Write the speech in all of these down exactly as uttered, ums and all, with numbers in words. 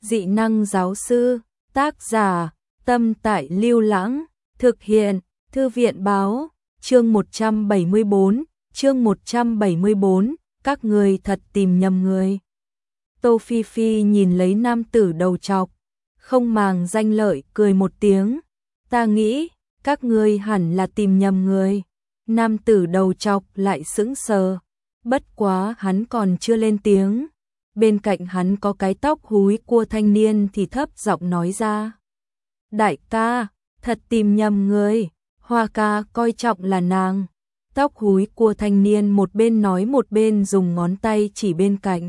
Dị năng giáo sư, tác giả, Tâm Tại Lưu Lãng, thực hiện, Thư viện báo, chương một trăm bảy mươi bốn, chương một trăm bảy mươi bốn, các người thật tìm nhầm người. Tô Phi Phi nhìn lấy nam tử đầu trọc, không màng danh lợi cười một tiếng, ta nghĩ, các ngươi hẳn là tìm nhầm người. Nam tử đầu trọc lại sững sờ, bất quá hắn còn chưa lên tiếng. Bên cạnh hắn có cái tóc húi cua thanh niên thì thấp giọng nói ra. Đại ca, thật tìm nhầm người, Hoa ca coi trọng là nàng. Tóc húi cua thanh niên một bên nói một bên dùng ngón tay chỉ bên cạnh.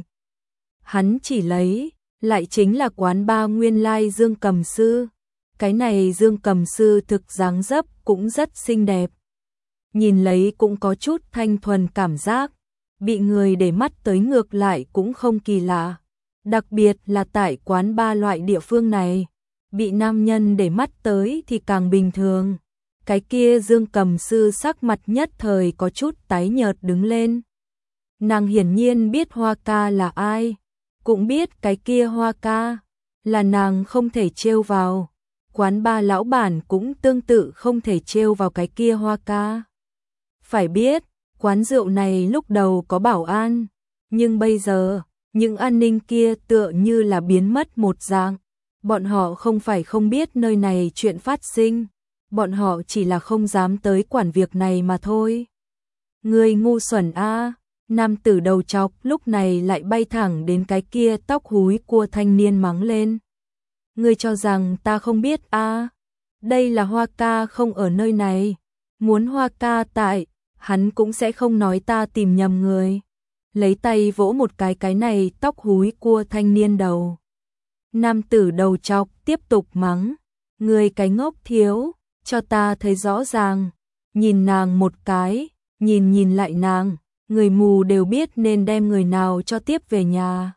Hắn chỉ lấy, lại chính là quán ba nguyên lai Dương Cầm Sư. Cái này Dương Cầm Sư thực dáng dấp cũng rất xinh đẹp. Nhìn lấy cũng có chút thanh thuần cảm giác. Bị người để mắt tới ngược lại cũng không kỳ lạ. Đặc biệt là tại quán ba loại địa phương này. Bị nam nhân để mắt tới thì càng bình thường. Cái kia Dương Cầm Sư sắc mặt nhất thời có chút tái nhợt đứng lên. Nàng hiển nhiên biết Hoa ca là ai. Cũng biết cái kia Hoa ca là nàng không thể trêu vào. Quán ba lão bản cũng tương tự không thể trêu vào cái kia Hoa ca. Phải biết, quán rượu này lúc đầu có bảo an, nhưng bây giờ, những an ninh kia tựa như là biến mất một dạng. Bọn họ không phải không biết nơi này chuyện phát sinh, bọn họ chỉ là không dám tới quản việc này mà thôi. Người ngu xuẩn a, nam tử đầu trọc lúc này lại bay thẳng đến cái kia tóc húi cua thanh niên mắng lên. Ngươi cho rằng ta không biết a? Đây là Hoa ca không ở nơi này, muốn Hoa ca tại, hắn cũng sẽ không nói ta tìm nhầm người. Lấy tay vỗ một cái cái này tóc húi cua thanh niên đầu. Nam tử đầu trọc tiếp tục mắng, người cái ngốc thiếu, cho ta thấy rõ ràng. Nhìn nàng một cái, nhìn nhìn lại nàng, người mù đều biết nên đem người nào cho tiếp về nhà.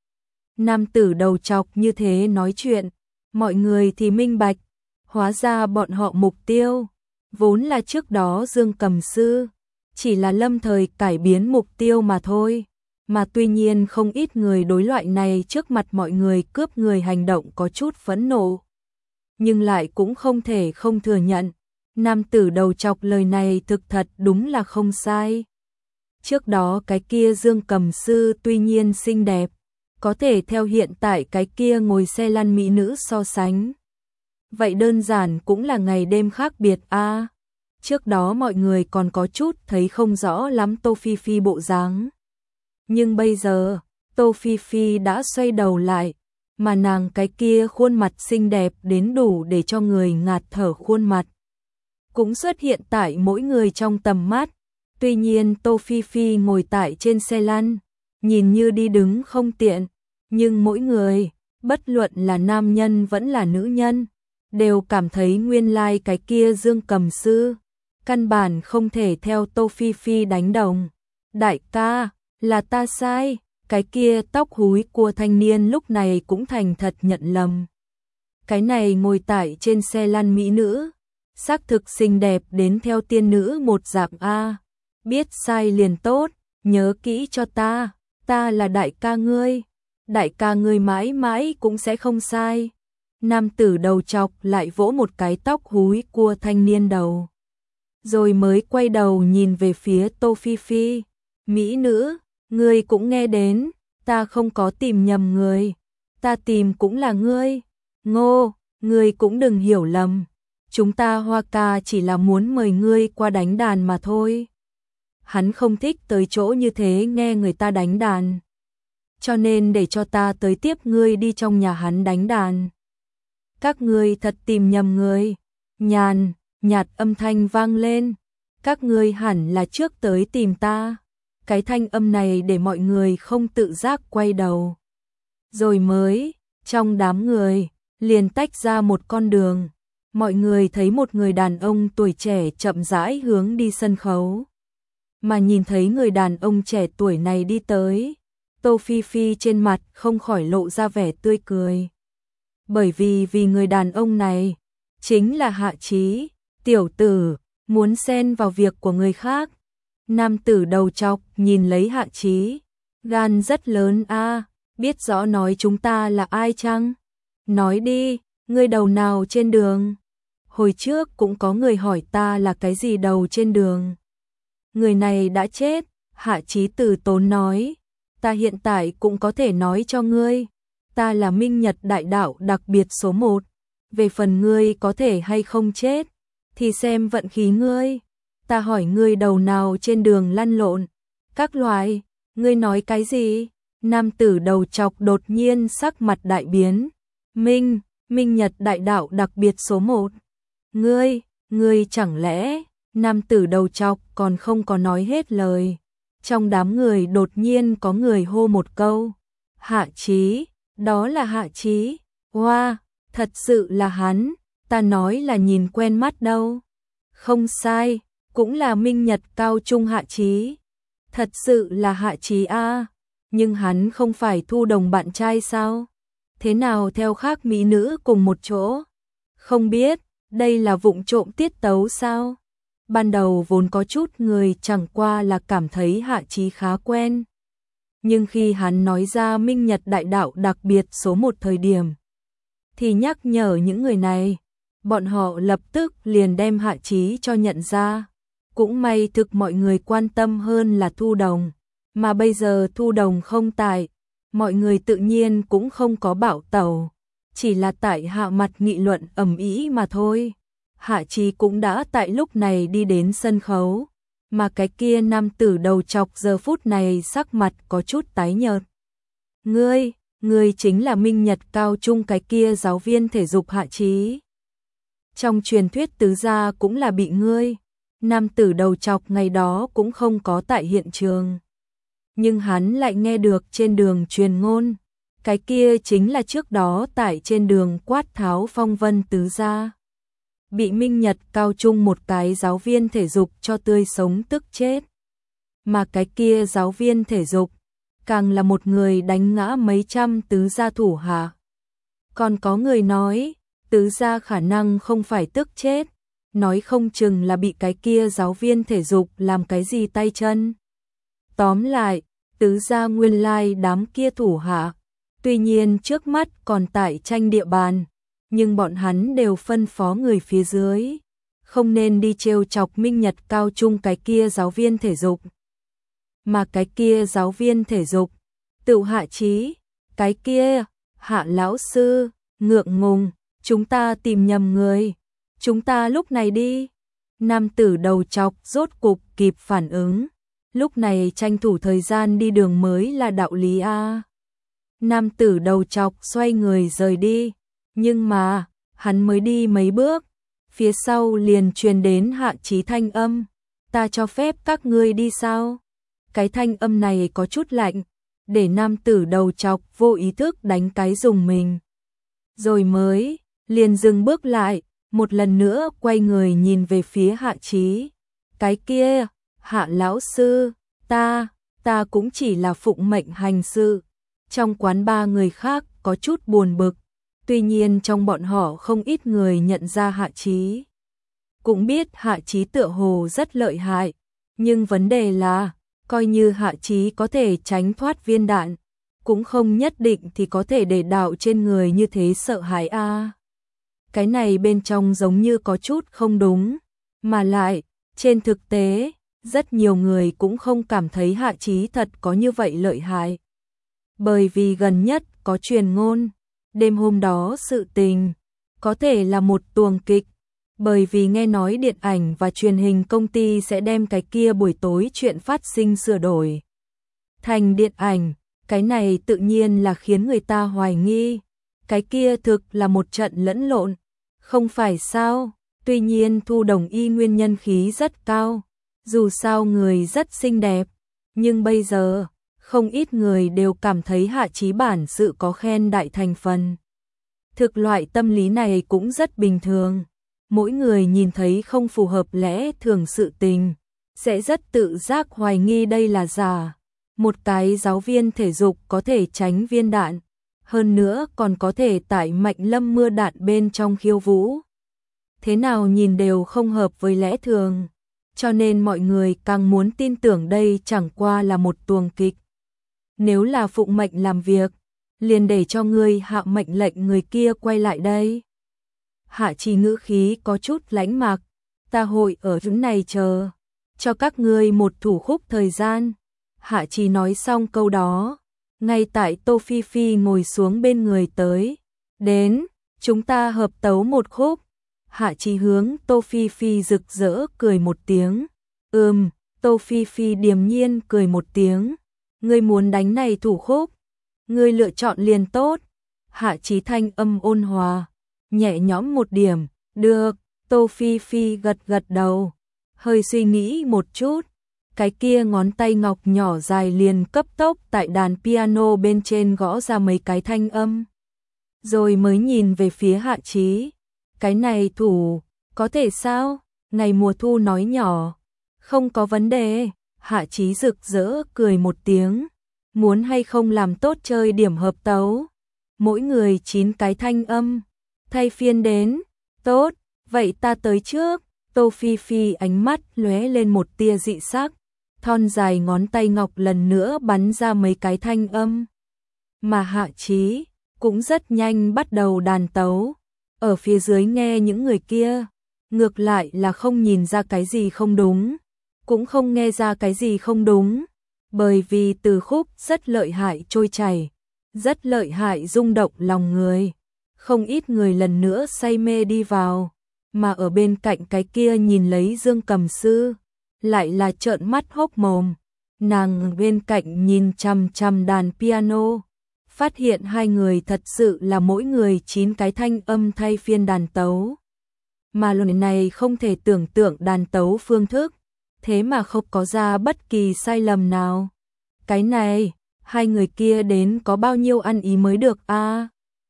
Nam tử đầu trọc như thế nói chuyện, mọi người thì minh bạch, hóa ra bọn họ mục tiêu, vốn là trước đó Dương Cầm Sư, chỉ là lâm thời cải biến mục tiêu mà thôi. Mà tuy nhiên không ít người đối loại này trước mặt mọi người cướp người hành động có chút phẫn nộ. Nhưng lại cũng không thể không thừa nhận, nam tử đầu trọc lời này thực thật đúng là không sai. Trước đó cái kia Dương Cầm Sư tuy nhiên xinh đẹp, có thể theo hiện tại cái kia ngồi xe lăn mỹ nữ so sánh. Vậy đơn giản cũng là ngày đêm khác biệt a. À, trước đó mọi người còn có chút thấy không rõ lắm Tô Phi Phi bộ dáng. Nhưng bây giờ, Tô Phi Phi đã xoay đầu lại, mà nàng cái kia khuôn mặt xinh đẹp đến đủ để cho người ngạt thở khuôn mặt. Cũng xuất hiện tại mỗi người trong tầm mắt. Tuy nhiên Tô Phi Phi ngồi tại trên xe lăn, nhìn như đi đứng không tiện, nhưng mỗi người, bất luận là nam nhân vẫn là nữ nhân, đều cảm thấy nguyên lai cái kia Dương Cầm Sư, căn bản không thể theo Tô Phi Phi đánh đồng. Đại ca, là ta sai, cái kia tóc húi cua thanh niên lúc này cũng thành thật nhận lầm. Cái này ngồi tại trên xe lăn mỹ nữ, xác thực xinh đẹp đến theo tiên nữ một dạng a. Biết sai liền tốt, nhớ kỹ cho ta, ta là đại ca ngươi, đại ca ngươi mãi mãi cũng sẽ không sai. Nam tử đầu trọc lại vỗ một cái tóc húi cua thanh niên đầu. Rồi mới quay đầu nhìn về phía Tô Phi Phi. Mỹ nữ, ngươi cũng nghe đến, ta không có tìm nhầm người, ta tìm cũng là ngươi. Ngô, ngươi cũng đừng hiểu lầm, chúng ta Hoa ca chỉ là muốn mời ngươi qua đánh đàn mà thôi. Hắn không thích tới chỗ như thế nghe người ta đánh đàn, cho nên để cho ta tới tiếp ngươi đi trong nhà hắn đánh đàn. Các ngươi thật tìm nhầm người. Nhàn, nhạt âm thanh vang lên. Các ngươi hẳn là trước tới tìm ta. Cái thanh âm này để mọi người không tự giác quay đầu. Rồi mới, trong đám người, liền tách ra một con đường. Mọi người thấy một người đàn ông tuổi trẻ chậm rãi hướng đi sân khấu. Mà nhìn thấy người đàn ông trẻ tuổi này đi tới, Tô Phi Phi trên mặt không khỏi lộ ra vẻ tươi cười. Bởi vì vì người đàn ông này chính là Hạ Chí. Tiểu tử, muốn xen vào việc của người khác. Nam tử đầu trọc nhìn lấy Hạ Chí, gan rất lớn a, biết rõ nói chúng ta là ai chăng? Nói đi, ngươi đầu nào trên đường? Hồi trước cũng có người hỏi ta là cái gì đầu trên đường. Người này đã chết, Hạ Chí từ tốn nói. Ta hiện tại cũng có thể nói cho ngươi. Ta là Minh Nhật Đại Đạo đặc biệt số một. Về phần ngươi có thể hay không chết, thì xem vận khí ngươi. Ta hỏi ngươi đầu nào trên đường lăn lộn. Các loại, ngươi nói cái gì? Nam tử đầu chọc đột nhiên sắc mặt đại biến. Minh, Minh Nhật Đại Đạo đặc biệt số một. Ngươi, ngươi chẳng lẽ, nam tử đầu chọc còn không có nói hết lời. Trong đám người đột nhiên có người hô một câu. Hạ Chí, đó là Hạ Chí. Wow, thật sự là hắn, ta nói là nhìn quen mắt đâu. Không sai, cũng là Minh Nhật cao trung Hạ Chí. Thật sự là Hạ Chí a, nhưng hắn không phải Thu Đồng bạn trai sao? Thế nào theo khác mỹ nữ cùng một chỗ? Không biết, đây là vụng trộm tiết tấu sao? Ban đầu vốn có chút người chẳng qua là cảm thấy Hạ Chí khá quen. Nhưng khi hắn nói ra Minh Nhật Đại Đạo đặc biệt số một thời điểm, thì nhắc nhở những người này, bọn họ lập tức liền đem Hạ Chí cho nhận ra. Cũng may thực mọi người quan tâm hơn là Thu Đồng, mà bây giờ Thu Đồng không tại, mọi người tự nhiên cũng không có bảo tẩu, chỉ là tại hạ mặt nghị luận ầm ĩ mà thôi. Hạ Chí cũng đã tại lúc này đi đến sân khấu, mà cái kia nam tử đầu chọc giờ phút này sắc mặt có chút tái nhợt. Ngươi, ngươi chính là Minh Nhật cao trung cái kia giáo viên thể dục Hạ Chí. Trong truyền thuyết tứ gia cũng là bị ngươi. Nam tử đầu chọc ngày đó cũng không có tại hiện trường. Nhưng hắn lại nghe được trên đường truyền ngôn. Cái kia chính là trước đó tại trên đường quát tháo phong vân tứ gia. Bị Minh Nhật cao trung một cái giáo viên thể dục cho tươi sống tức chết. Mà cái kia giáo viên thể dục, càng là một người đánh ngã mấy trăm tứ gia thủ hạ. Còn có người nói, tứ gia khả năng không phải tức chết, nói không chừng là bị cái kia giáo viên thể dục làm cái gì tay chân. Tóm lại, tứ gia nguyên lai đám kia thủ hạ, tuy nhiên trước mắt còn tại tranh địa bàn, nhưng bọn hắn đều phân phó người phía dưới, không nên đi trêu chọc Minh Nhật cao trung cái kia giáo viên thể dục. Mà cái kia giáo viên thể dục, tự Hạ Chí, cái kia, Hạ lão sư, ngượng ngùng, chúng ta tìm nhầm người, chúng ta lúc này đi. Nam tử đầu chọc rốt cục kịp phản ứng, lúc này tranh thủ thời gian đi đường mới là đạo lý a. Nam tử đầu chọc xoay người rời đi, nhưng mà, hắn mới đi mấy bước, phía sau liền truyền đến Hạ Chí thanh âm, ta cho phép các ngươi đi sao? Cái thanh âm này có chút lạnh, để nam tử đầu chọc vô ý thức đánh cái dùng mình. Rồi mới, liền dừng bước lại, một lần nữa quay người nhìn về phía Hạ Chí. Cái kia, Hạ lão sư, ta, ta cũng chỉ là phụng mệnh hành sự. Trong quán ba người khác có chút buồn bực, tuy nhiên trong bọn họ không ít người nhận ra Hạ Chí. Cũng biết Hạ Chí tựa hồ rất lợi hại, nhưng vấn đề là, coi như Hạ Chí có thể tránh thoát viên đạn, cũng không nhất định thì có thể để đạo trên người như thế sợ hãi a. À. Cái này bên trong giống như có chút không đúng, mà lại, trên thực tế, rất nhiều người cũng không cảm thấy Hạ Chí thật có như vậy lợi hại. Bởi vì gần nhất có truyền ngôn, đêm hôm đó sự tình, có thể là một tuồng kịch, bởi vì nghe nói điện ảnh và truyền hình công ty sẽ đem cái kia buổi tối chuyện phát sinh sửa đổi thành điện ảnh, cái này tự nhiên là khiến người ta hoài nghi, cái kia thực là một trận lẫn lộn, không phải sao? Tuy nhiên Thu Đồng y nguyên nhân khí rất cao, dù sao người rất xinh đẹp, nhưng bây giờ, không ít người đều cảm thấy Hạ Chí bản sự có khen đại thành phần. Thực loại tâm lý này cũng rất bình thường. Mỗi người nhìn thấy không phù hợp lẽ thường sự tình, sẽ rất tự giác hoài nghi đây là giả. Một cái giáo viên thể dục có thể tránh viên đạn, hơn nữa còn có thể tại mạnh lâm mưa đạn bên trong khiêu vũ. Thế nào nhìn đều không hợp với lẽ thường, cho nên mọi người càng muốn tin tưởng đây chẳng qua là một tuồng kịch. Nếu là phụng mệnh làm việc, liền để cho ngươi hạ mệnh lệnh người kia quay lại đây. Hạ Trì ngữ khí có chút lãnh mạc, ta hội ở chỗ này chờ, cho các ngươi một thủ khúc thời gian. Hạ Trì nói xong câu đó, ngay tại Tô Phi Phi ngồi xuống bên người tới, đến, chúng ta hợp tấu một khúc. Hạ Trì hướng Tô Phi Phi rực rỡ cười một tiếng, ừm, Tô Phi Phi điềm nhiên cười một tiếng, ngươi muốn đánh này thủ khúc, ngươi lựa chọn liền tốt. Hạ Trì thanh âm ôn hòa, nhẹ nhõm một điểm, được. Tô Phi Phi gật gật đầu, hơi suy nghĩ một chút, cái kia ngón tay ngọc nhỏ dài liền cấp tốc tại đàn piano bên trên gõ ra mấy cái thanh âm, rồi mới nhìn về phía Hạ Chí, cái này thủ, có thể sao? Ngày mùa thu nói nhỏ, không có vấn đề. Hạ Chí rực rỡ cười một tiếng, muốn hay không làm tốt chơi điểm hợp tấu, mỗi người chín cái thanh âm, thay phiên đến, tốt, vậy ta tới trước. Tô Phi Phi ánh mắt lóe lên một tia dị sắc, thon dài ngón tay ngọc lần nữa bắn ra mấy cái thanh âm, mà Hạ Chí cũng rất nhanh bắt đầu đàn tấu. Ở phía dưới nghe những người kia, ngược lại là không nhìn ra cái gì không đúng, cũng không nghe ra cái gì không đúng, bởi vì từ khúc rất lợi hại trôi chảy, rất lợi hại rung động lòng người, không ít người lần nữa say mê đi vào, mà ở bên cạnh cái kia nhìn lấy Dương Cầm Sư, lại là trợn mắt hốc mồm, nàng bên cạnh nhìn chằm chằm đàn piano, phát hiện hai người thật sự là mỗi người chín cái thanh âm thay phiên đàn tấu. Mà lần này không thể tưởng tượng đàn tấu phương thức, thế mà không có ra bất kỳ sai lầm nào. Cái này, hai người kia đến có bao nhiêu ăn ý mới được a? À?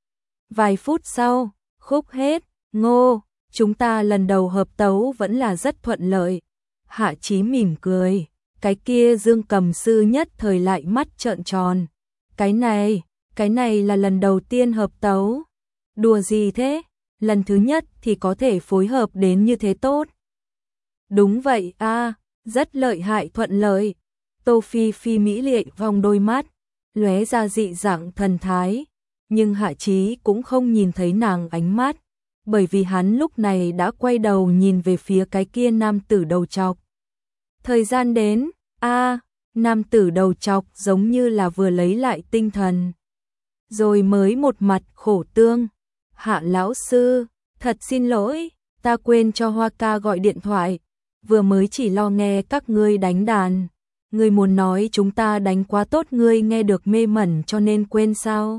Vài phút sau, khúc hết, ngô, chúng ta lần đầu hợp tấu vẫn là rất thuận lợi. Hạ Chí mỉm cười, cái kia Dương Cầm Sư nhất thời lại mắt trợn tròn. Cái này, cái này là lần đầu tiên hợp tấu. Đùa gì thế? Lần thứ nhất thì có thể phối hợp đến như thế tốt. Đúng vậy a, à, rất lợi hại thuận lợi. Tô Phi Phi mỹ lệ vòng đôi mắt, lóe ra dị dạng thần thái, nhưng Hạ Chí cũng không nhìn thấy nàng ánh mắt, bởi vì hắn lúc này đã quay đầu nhìn về phía cái kia nam tử đầu trọc. Thời gian đến, a, à, nam tử đầu trọc giống như là vừa lấy lại tinh thần, rồi mới một mặt khổ tương. Hạ lão sư, thật xin lỗi, ta quên cho Hoa ca gọi điện thoại, vừa mới chỉ lo nghe các ngươi đánh đàn. Ngươi muốn nói chúng ta đánh quá tốt ngươi nghe được mê mẩn cho nên quên sao?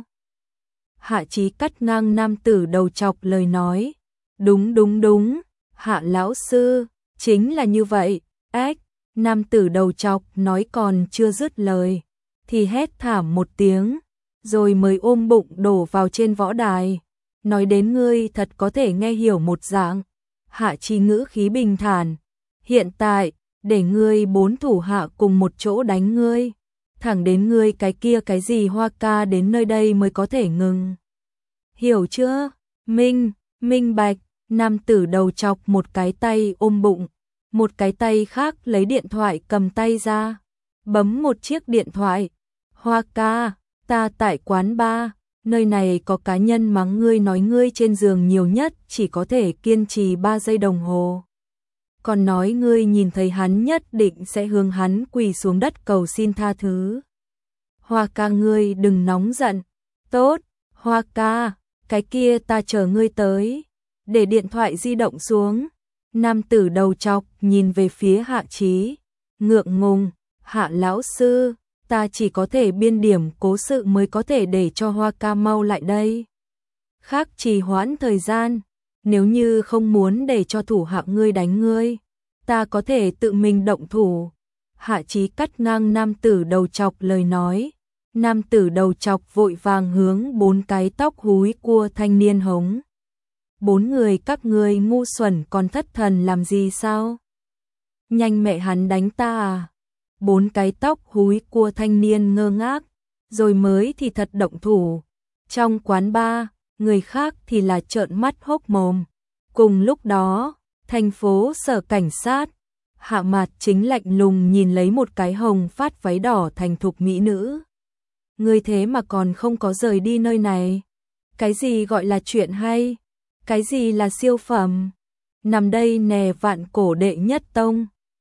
Hạ Chí cắt ngang nam tử đầu trọc lời nói. Đúng đúng đúng, Hạ lão sư, chính là như vậy. Ếch, nam tử đầu trọc nói còn chưa dứt lời, thì hét thảm một tiếng, rồi mới ôm bụng đổ vào trên võ đài. Nói đến ngươi thật có thể nghe hiểu một dạng. Hạ Chí ngữ khí bình thản. Hiện tại, để ngươi bốn thủ hạ cùng một chỗ đánh ngươi, thẳng đến ngươi cái kia cái gì Hoa ca đến nơi đây mới có thể ngừng. Hiểu chưa? Minh, minh bạch. Nam tử đầu chọc một cái tay ôm bụng, một cái tay khác lấy điện thoại cầm tay ra, bấm một chiếc điện thoại. Hoa ca, ta tại quán bar, nơi này có cá nhân mắng ngươi nói ngươi trên giường nhiều nhất chỉ có thể kiên trì ba giây đồng hồ. Còn nói ngươi nhìn thấy hắn nhất định sẽ hướng hắn quỳ xuống đất cầu xin tha thứ. Hoa ca ngươi đừng nóng giận. Tốt, Hoa ca, cái kia ta chờ ngươi tới. Để điện thoại di động xuống. Nam tử đầu trọc nhìn về phía Hạ Chí, ngượng ngùng. Hạ lão sư, ta chỉ có thể biên điểm cố sự mới có thể để cho Hoa ca mau lại đây. Khác trì hoãn thời gian. Nếu như không muốn để cho thủ hạ ngươi đánh ngươi, ta có thể tự mình động thủ. Hạ Chí cắt ngang nam tử đầu trọc lời nói. Nam tử đầu trọc vội vàng hướng bốn cái tóc húi cua thanh niên hống. Bốn người các ngươi ngu xuẩn còn thất thần làm gì sao? Nhanh mẹ hắn đánh ta à? Bốn cái tóc húi cua thanh niên ngơ ngác, rồi mới thì thật động thủ. Trong quán bar, người khác thì là trợn mắt hốc mồm. Cùng lúc đó, thành phố sở cảnh sát, Hạ Mạt chính lạnh lùng nhìn lấy một cái hồng phát váy đỏ thành thục mỹ nữ. ngươi thế mà còn không có rời đi nơi này. Cái gì gọi là chuyện hay? Cái gì là siêu phẩm? Nằm đây nè vạn cổ đệ nhất tông.